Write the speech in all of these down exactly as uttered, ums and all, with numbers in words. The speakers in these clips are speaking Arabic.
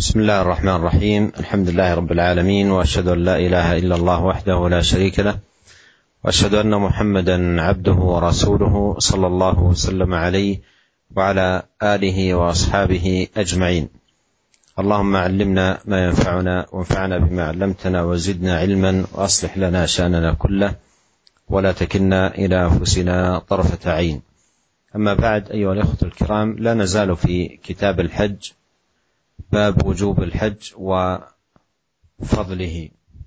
بسم الله الرحمن الرحيم. الحمد لله رب العالمين، وأشهد أن لا إله إلا الله وحده لا شريك له، وأشهد أن محمدا عبده ورسوله صلى الله وسلم عليه وعلى آله وأصحابه أجمعين. اللهم علمنا ما ينفعنا وانفعنا بما علمتنا وزدنا علما وأصلح لنا شأننا كله ولا تكلنا إلى أنفسنا طرفة عين. أما بعد، أيها الأخوة الكرام، لا نزال في كتاب الحج، باب وجوب الحج وفضله.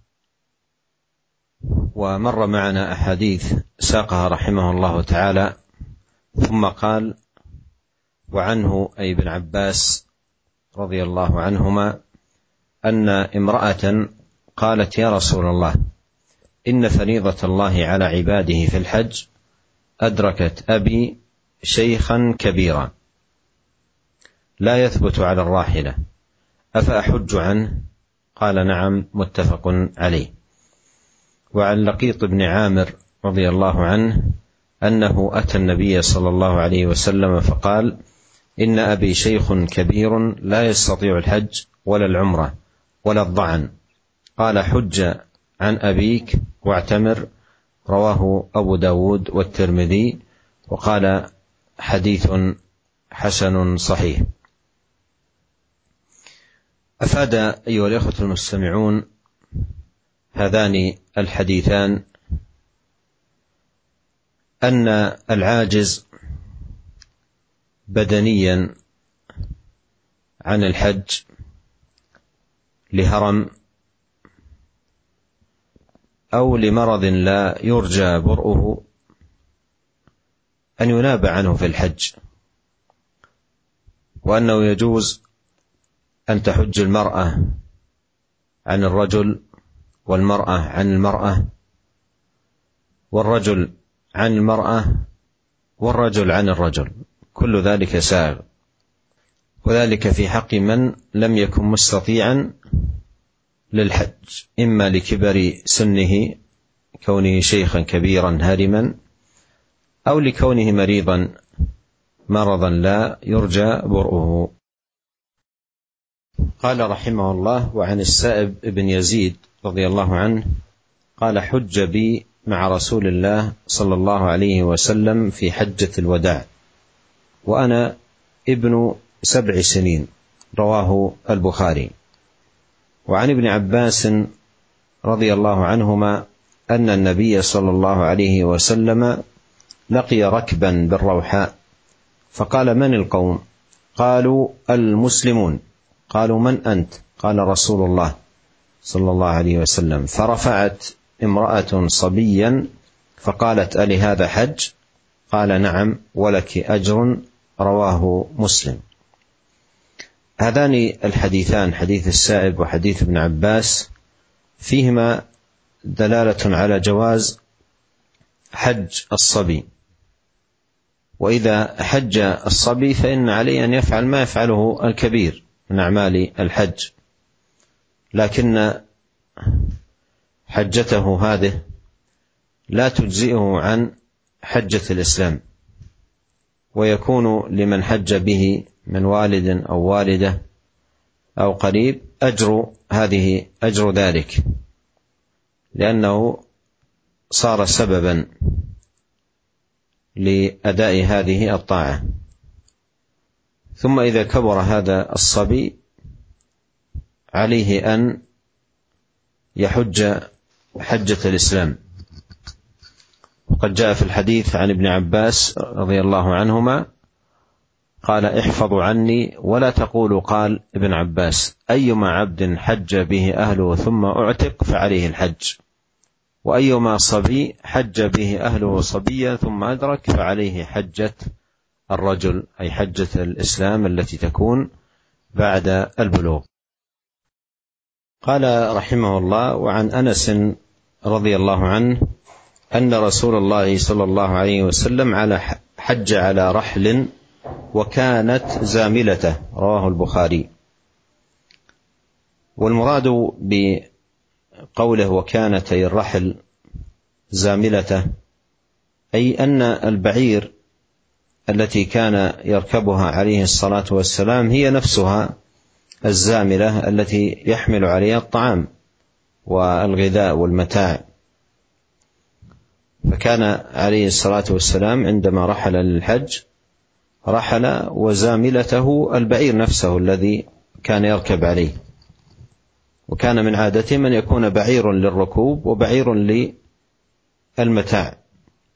ومر معنا أحاديث ساقها رحمه الله تعالى، ثم قال: وعنه أي ابن عباس رضي الله عنهما أن امرأة قالت: يا رسول الله، إن فريضة الله على عباده في الحج أدركت أبي شيخا كبيرا لا يثبت على الراحلة، أفأحج عنه؟ قال: نعم، متفق عليه. وعن لقيط بن عامر رضي الله عنه أنه أتى النبي صلى الله عليه وسلم فقال: إن أبي شيخ كبير لا يستطيع الحج ولا العمرة ولا الضعن. قال: حج عن أبيك واعتمر. رواه أبو داود والترمذي، وقال: حديث حسن صحيح. أفاد أيها الأخوة المستمعون هذان الحديثان أن العاجز بدنيا عن الحج لهرم أو لمرض لا يرجى برؤه أن يناب عنه في الحج، وأنه يجوز أن تحج المرأة عن الرجل، والمرأة عن المرأة، والرجل عن المرأة، والرجل عن الرجل، كل ذلك سائغ، وذلك في حق من لم يكن مستطيعا للحج، إما لكبر سنه كونه شيخا كبيرا هارما، أو لكونه مريضا مرضا لا يرجى برؤه. قال رحمه الله: وعن السائب بن يزيد رضي الله عنه قال: حج بي مع رسول الله صلى الله عليه وسلم في حجة الوداع وأنا ابن سبع سنين. رواه البخاري. وعن ابن عباس رضي الله عنهما أن النبي صلى الله عليه وسلم لقي ركبا بالروحاء فقال: من القوم؟ قالوا: المسلمون. قالوا: من أنت؟ قال: رسول الله صلى الله عليه وسلم. فرفعت امرأة صبيا فقالت: ألي هذا حج؟ قال: نعم، ولك أجر. رواه مسلم. هذان الحديثان، حديث السائب وحديث ابن عباس، فيهما دلالة على جواز حج الصبي، وإذا حج الصبي فإن عليه أن يفعل ما يفعله الكبير من أعمال الحج، لكن حجته هذه لا تجزئه عن حجة الإسلام، ويكون لمن حج به من والد أو والدة أو قريب أجر هذه أجر ذلك، لأنه صار سببا لأداء هذه الطاعة. ثم إذا كبر هذا الصبي عليه أن يحج حجة الإسلام. وقد جاء في الحديث عن ابن عباس رضي الله عنهما قال: احفظوا عني ولا تقولوا قال ابن عباس، أيما عبد حج به أهله ثم أعتق فعليه الحج، وأيما صبي حج به أهله صبيا ثم أدرك فعليه حجة الرجل، أي حجة الإسلام التي تكون بعد البلوغ. قال رحمه الله: وعن أنس رضي الله عنه أن رسول الله صلى الله عليه وسلم على حج على رحل وكانت زاملته. رواه البخاري. والمراد بقوله وكانت أي الرحل زاملته، أي أن البعير التي كان يركبها عليه الصلاة والسلام هي نفسها الزاملة التي يحمل عليها الطعام والغذاء والمتاع. فكان عليه الصلاة والسلام عندما رحل للحج رحل وزاملته البعير نفسه الذي كان يركب عليه، وكان من عادته من يكون بعير للركوب وبعير للمتاع،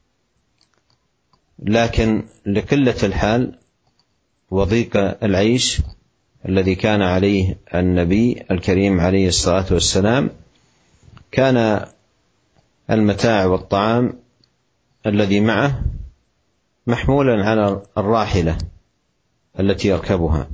لكن لقلة الحال وضيق العيش الذي كان عليه النبي الكريم عليه الصلاة والسلام كان المتاع والطعام الذي معه محمولا على الراحلة التي يركبها.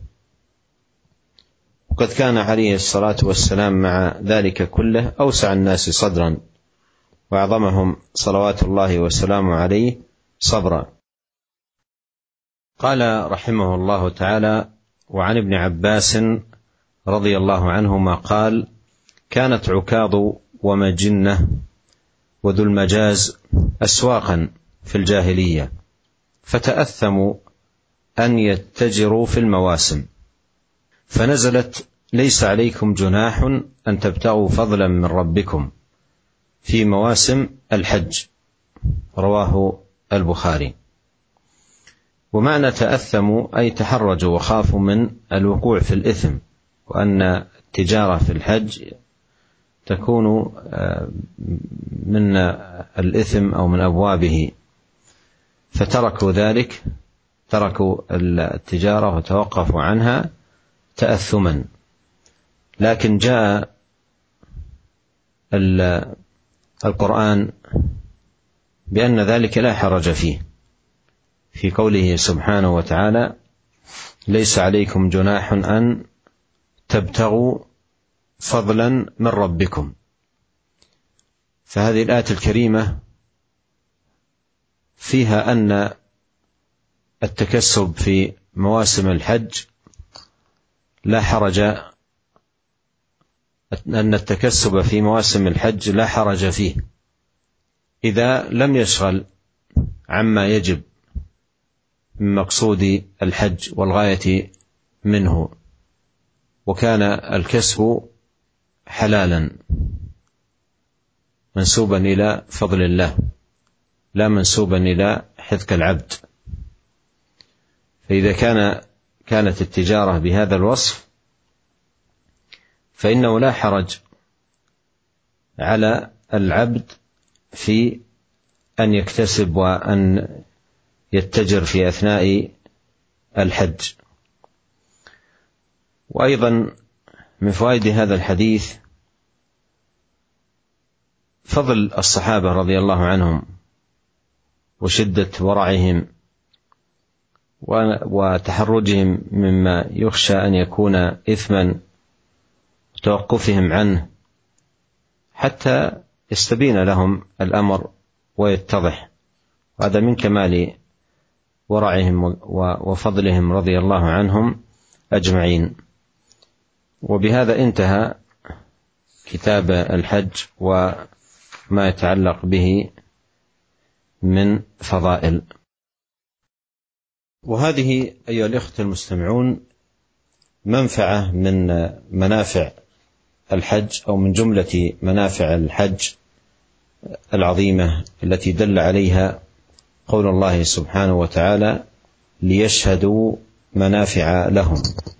وقد كان عليه الصلاة والسلام مع ذلك كله أوسع الناس صدرا وأعظمهم صلوات الله وسلامه عليه صبرا. قال رحمه الله تعالى: وعن ابن عباس رضي الله عنهما قال: كانت عكاظ ومجنة وذو المجاز أسواقا في الجاهلية، فتأثموا أن يتجروا في المواسم، فنزلت: ليس عليكم جناح أن تبتغوا فضلا من ربكم في مواسم الحج. رواه البخاري. ومعنى تأثموا أي تحرجوا وخافوا من الوقوع في الإثم، وأن التجارة في الحج تكون من الإثم أو من أبوابه، فتركوا ذلك، تركوا التجارة وتوقفوا عنها تأثما. لكن جاء القرآن بأن ذلك لا حرج فيه، في قوله سبحانه وتعالى: ليس عليكم جناح أن تبتغوا فضلا من ربكم. فهذه الآية الكريمة فيها أن التكسب في مواسم الحج لا حرج، أن التكسب في مواسم الحج لا حرج فيه إذا لم يشغل عما يجب من مقصود الحج والغاية منه، وكان الكسب حلالا منسوبا إلى فضل الله لا منسوبا إلى حذق العبد. فإذا كان كانت التجارة بهذا الوصف فإنه لا حرج على العبد في أن يكتسب وأن يتجر في أثناء الحج. وأيضا من فوائد هذا الحديث فضل الصحابة رضي الله عنهم وشدة ورعهم وتحرجهم مما يخشى أن يكون إثما، وتوقفهم عنه حتى يستبين لهم الأمر ويتضح. وهذا من كمال ورعهم وفضلهم رضي الله عنهم أجمعين. وبهذا انتهى كتاب الحج وما يتعلق به من فضائل. وهذه أيها الإخوة المستمعون منفعة من منافع الحج، أو من جملة منافع الحج العظيمة التي دل عليها قول الله سبحانه وتعالى: ليشهدوا منافع لهم.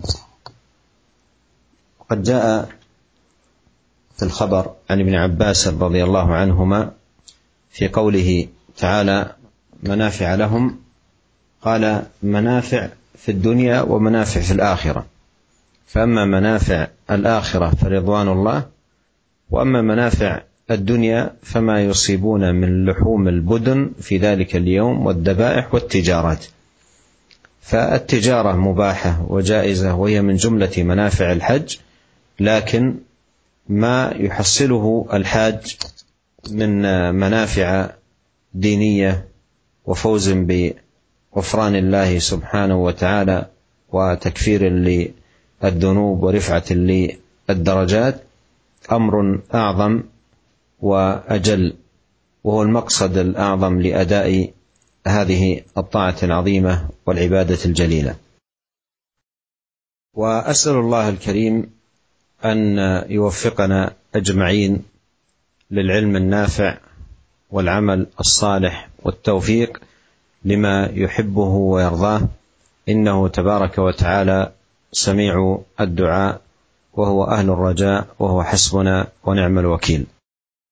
وقد جاء في الخبر عن ابن عباس رضي الله عنهما في قوله تعالى: منافع لهم، قال: منافع في الدنيا ومنافع في الآخرة. فأما منافع الآخرة فرضوان الله، وأما منافع الدنيا فما يصيبون من لحوم البدن في ذلك اليوم والذبائح والتجارات. فالتجارة مباحة وجائزة وهي من جملة منافع الحج، لكن ما يحصله الحاج من منافع دينية وفوز بغفران الله سبحانه وتعالى وتكفير للذنوب ورفعة للدرجات أمر أعظم وأجل، وهو المقصد الأعظم لأداء هذه الطاعة العظيمة والعبادة الجليلة. وأسأل الله الكريم أن يوفقنا أجمعين للعلم النافع والعمل الصالح والتوفيق لما يحبه ويرضاه، إنه تبارك وتعالى سميع الدعاء وهو أهل الرجاء وهو حسبنا ونعم الوكيل.